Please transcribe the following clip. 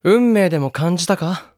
運命でも感じたか？